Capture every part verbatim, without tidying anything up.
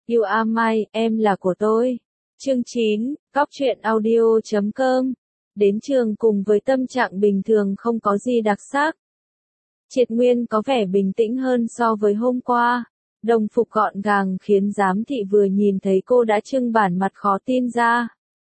You are mine, em là của tôi. Chương chín, Cóc truyện audio chấm com. Đến trường cùng với tâm trạng bình thường không có gì đặc sắc. Triệt Nguyên có vẻ bình tĩnh hơn so với hôm qua. Đồng phục gọn gàng khiến giám thị vừa nhìn thấy cô đã trưng bản mặt khó tin ra.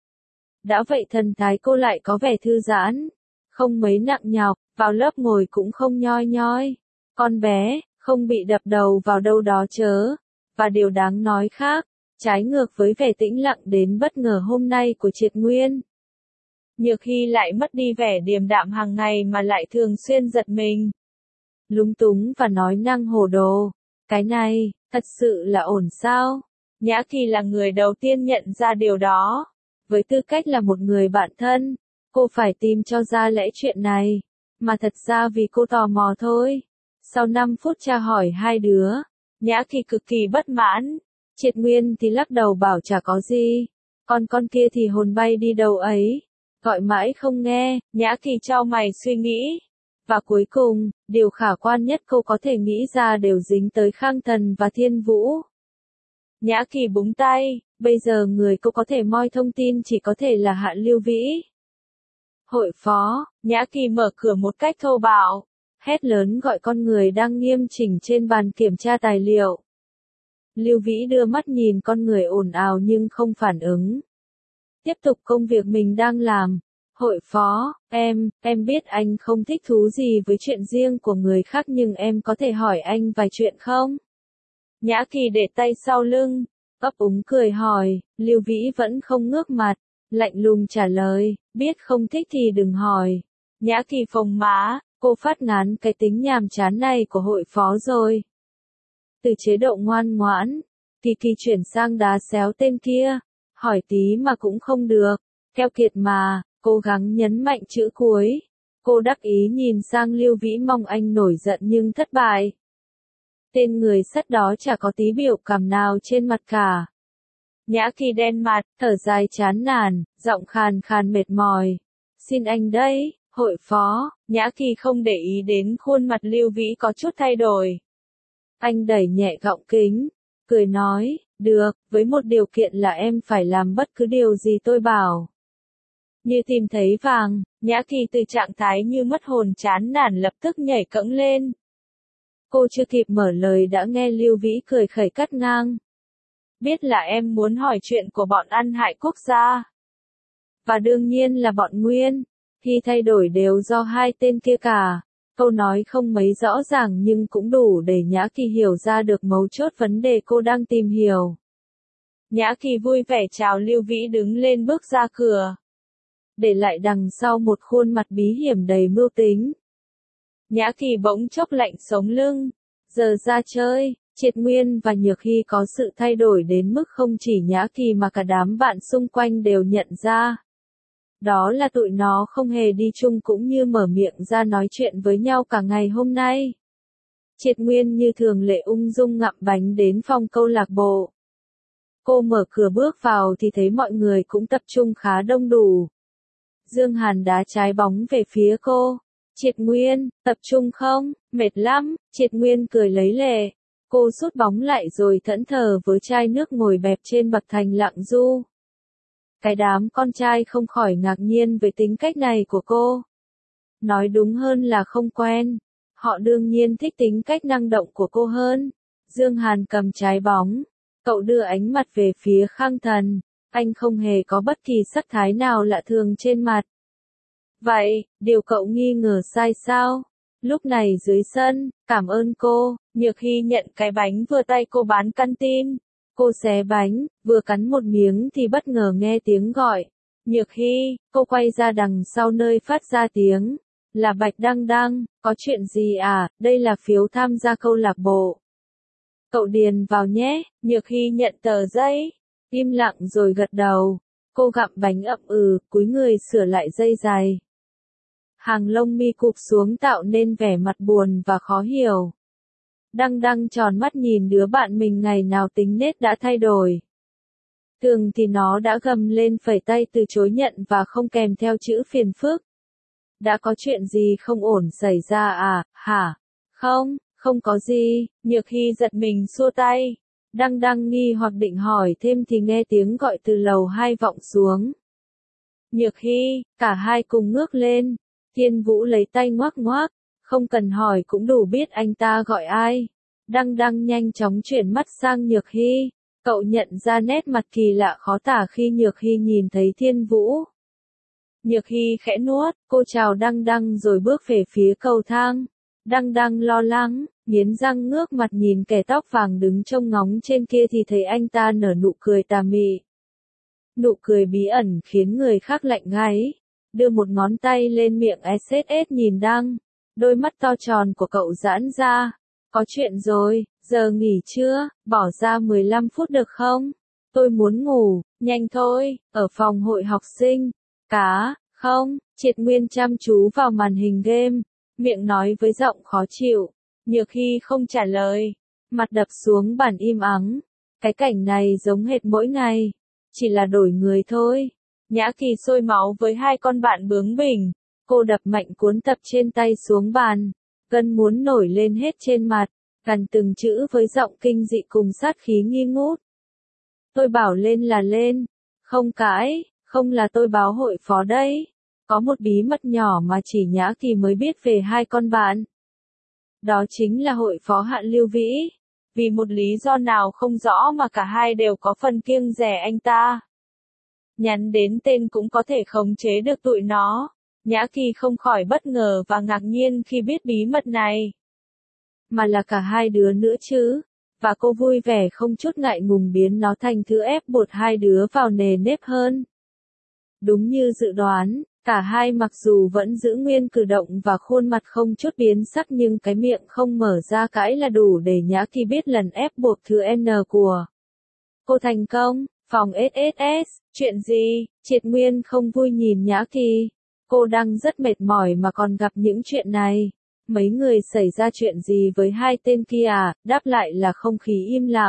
Đã vậy thần thái cô lại có vẻ thư giãn, không mấy nặng nhọc, vào lớp ngồi cũng không nhoi nhoi. Con bé, không bị đập đầu vào đâu đó chớ. Và điều đáng nói khác, trái ngược với vẻ tĩnh lặng đến bất ngờ hôm nay của Triệt Nguyên. Nhược Hy lại mất đi vẻ điềm đạm hàng ngày mà lại thường xuyên giật mình. Lúng túng và nói năng hồ đồ. Cái này, thật sự là ổn sao? Nhã Kỳ là người đầu tiên nhận ra điều đó. Với tư cách là một người bạn thân, cô phải tìm cho ra lẽ chuyện này. Mà thật ra vì cô tò mò thôi. Sau năm phút tra hỏi hai đứa, Nhã Kỳ cực kỳ bất mãn. Triệt Nguyên thì lắc đầu bảo chả có gì. Còn con kia thì hồn bay đi đâu ấy. Gọi mãi không nghe, Nhã Kỳ chau mày suy nghĩ. Và cuối cùng, điều khả quan nhất cô có thể nghĩ ra đều dính tới Khang Thần và Thiên Vũ. Nhã Kỳ búng tay, bây giờ người cô có thể moi thông tin chỉ có thể là Hạ Lưu Vĩ. Hội phó, Nhã Kỳ mở cửa một cách thô bạo, hét lớn gọi con người đang nghiêm chỉnh trên bàn kiểm tra tài liệu. Lưu Vĩ đưa mắt nhìn con người ồn ào nhưng không phản ứng. Tiếp tục công việc mình đang làm. Hội phó, em, em biết anh không thích thú gì với chuyện riêng của người khác nhưng em có thể hỏi anh vài chuyện không? Nhã Kỳ để tay sau lưng, ấp úng cười hỏi, Lưu Vĩ vẫn không ngước mặt, lạnh lùng trả lời, biết không thích thì đừng hỏi. Nhã Kỳ phồng má, cô phát ngán cái tính nhàm chán này của hội phó rồi. Từ chế độ ngoan ngoãn, Kỳ Kỳ chuyển sang đá xéo tên kia, hỏi tí mà cũng không được, keo kiệt mà, cố gắng nhấn mạnh chữ cuối. Cô đắc ý nhìn sang Lưu Vĩ mong anh nổi giận nhưng thất bại. Tên người sắt đó chả có tí biểu cảm nào trên mặt cả. Nhã Kỳ đen mặt, thở dài chán nản, giọng khàn khàn mệt mỏi. Xin anh đấy, hội phó. Nhã Kỳ không để ý đến khuôn mặt Lưu Vĩ có chút thay đổi. Anh đẩy nhẹ gọng kính, cười nói, được, với một điều kiện là em phải làm bất cứ điều gì tôi bảo. Như tìm thấy vàng, Nhã Kỳ từ trạng thái như mất hồn chán nản lập tức nhảy cẫng lên. Cô chưa kịp mở lời đã nghe Lưu Vĩ cười khẩy cắt ngang. Biết là em muốn hỏi chuyện của bọn ăn hại quốc gia. Và đương nhiên là bọn Nguyên, thì thay đổi đều do hai tên kia cả. Câu nói không mấy rõ ràng nhưng cũng đủ để Nhã Kỳ hiểu ra được mấu chốt vấn đề cô đang tìm hiểu. Nhã Kỳ vui vẻ chào Lưu Vĩ đứng lên bước ra cửa. Để lại đằng sau một khuôn mặt bí hiểm đầy mưu tính. Nhã Kỳ bỗng chốc lạnh sống lưng. Giờ ra chơi, Triệt Nguyên và Nhược Hy có sự thay đổi đến mức không chỉ Nhã Kỳ mà cả đám bạn xung quanh đều nhận ra. Đó là tụi nó không hề đi chung cũng như mở miệng ra nói chuyện với nhau cả ngày hôm nay. Triệt Nguyên như thường lệ ung dung ngậm bánh đến phòng câu lạc bộ. Cô mở cửa bước vào thì thấy mọi người cũng tập trung khá đông đủ. Dương Hàn đá trái bóng về phía cô. Triệt Nguyên, tập trung không? Mệt lắm. Triệt Nguyên cười lấy lệ. Cô sút bóng lại rồi thẫn thờ với chai nước ngồi bẹp trên bậc thành lặng du. Cái đám con trai không khỏi ngạc nhiên với tính cách này của cô. Nói đúng hơn là không quen. Họ đương nhiên thích tính cách năng động của cô hơn. Dương Hàn cầm trái bóng. Cậu đưa ánh mặt về phía Khang Thần. Anh không hề có bất kỳ sắc thái nào lạ thường trên mặt. Vậy, điều cậu nghi ngờ sai sao? Lúc này dưới sân, cảm ơn cô. Nhược Hy nhận cái bánh vừa tay cô bán canteen. Cô xé bánh, vừa cắn một miếng thì bất ngờ nghe tiếng gọi. Nhược Hy, cô quay ra đằng sau nơi phát ra tiếng. Là Bạch Đăng Đăng, có chuyện gì à, đây là phiếu tham gia câu lạc bộ. Cậu điền vào nhé. Nhược Hy nhận tờ giấy, im lặng rồi gật đầu. Cô gặm bánh ậm ừ, cúi người sửa lại dây giày. Hàng lông mi cụp xuống tạo nên vẻ mặt buồn và khó hiểu. Đăng Đăng tròn mắt nhìn đứa bạn mình ngày nào tính nết đã thay đổi. Thường thì nó đã gầm lên phẩy tay từ chối nhận và không kèm theo chữ phiền phức. Đã có chuyện gì không ổn xảy ra à, hả? Không, không có gì. Nhược Hy giật mình xua tay. Đang đang nghi hoặc định hỏi thêm thì nghe tiếng gọi từ lầu hai vọng xuống. Nhược Hy, cả hai cùng ngước lên. Thiên Vũ lấy tay ngoắc ngoắc, không cần hỏi cũng đủ biết anh ta gọi ai. Đăng Đăng nhanh chóng chuyển mắt sang Nhược Hy, cậu nhận ra nét mặt kỳ lạ khó tả khi Nhược Hy nhìn thấy Thiên Vũ. Nhược Hy khẽ nuốt, cô chào Đăng Đăng rồi bước về phía cầu thang. Đăng Đăng lo lắng, nghiến răng ngước mặt nhìn kẻ tóc vàng đứng trông ngóng trên kia thì thấy anh ta nở nụ cười tà mị. Nụ cười bí ẩn khiến người khác lạnh gáy, đưa một ngón tay lên miệng ét ét nhìn Đăng. Đôi mắt to tròn của cậu giãn ra. Có chuyện rồi, giờ nghỉ chưa, bỏ ra mười lăm phút được không? Tôi muốn ngủ, nhanh thôi, ở phòng hội học sinh. Cá, không, Triệt Nguyên chăm chú vào màn hình game, miệng nói với giọng khó chịu. Nhược Hy không trả lời, mặt đập xuống bàn im ắng. Cái cảnh này giống hệt mỗi ngày, chỉ là đổi người thôi. Nhã Kỳ sôi máu với hai con bạn bướng bỉnh. Cô đập mạnh cuốn tập trên tay xuống bàn, gân muốn nổi lên hết trên mặt, gằn từng chữ với giọng kinh dị cùng sát khí nghi ngút. Tôi bảo lên là lên, không cãi, không là tôi báo hội phó đấy. Có một bí mật nhỏ mà chỉ Nhã Kỳ mới biết về hai con bạn. Đó chính là hội phó Hạ Lưu Vĩ. Vì một lý do nào không rõ mà cả hai đều có phần kiêng dè anh ta. Nhắn đến tên cũng có thể khống chế được tụi nó. Nhã Kỳ không khỏi bất ngờ và ngạc nhiên khi biết bí mật này. Mà là cả hai đứa nữa chứ. Và cô vui vẻ không chút ngại ngùng biến nó thành thứ ép buộc hai đứa vào nề nếp hơn. Đúng như dự đoán, cả hai mặc dù vẫn giữ nguyên cử động và khuôn mặt không chút biến sắc nhưng cái miệng không mở ra cãi là đủ để Nhã Kỳ biết lần ép buộc thứ N của cô thành công. Phòng ét ét ét, chuyện gì? Triệt Nguyên không vui nhìn Nhã Kỳ. Cô đang rất mệt mỏi mà còn gặp những chuyện này. Mấy người xảy ra chuyện gì với hai tên kia à? Đáp lại là không khí im lặng.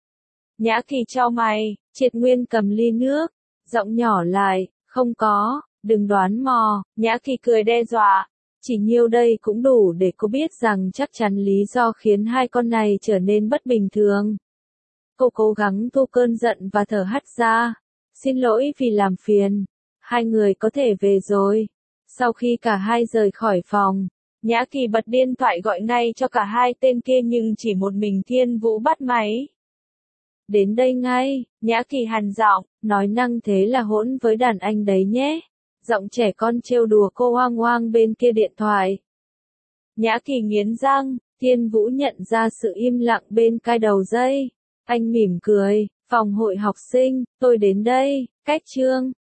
Nhã Kỳ chau mày, Triệt Nguyên cầm ly nước, giọng nhỏ lại, không có, đừng đoán mò. Nhã Kỳ cười đe dọa. Chỉ nhiêu đây cũng đủ để cô biết rằng chắc chắn lý do khiến hai con này trở nên bất bình thường. Cô cố gắng thu cơn giận và thở hắt ra. Xin lỗi vì làm phiền. Hai người có thể về rồi. Sau khi cả hai rời khỏi phòng, Nhã Kỳ bật điện thoại gọi ngay cho cả hai tên kia nhưng chỉ một mình Thiên Vũ bắt máy. Đến đây ngay, Nhã Kỳ hằn giọng, nói năng thế là hỗn với đàn anh đấy nhé. Giọng trẻ con trêu đùa cô hoang hoang bên kia điện thoại. Nhã Kỳ nghiến răng, Thiên Vũ nhận ra sự im lặng bên tai đầu dây. Anh mỉm cười, phòng hội học sinh, tôi đến đây, cách chương.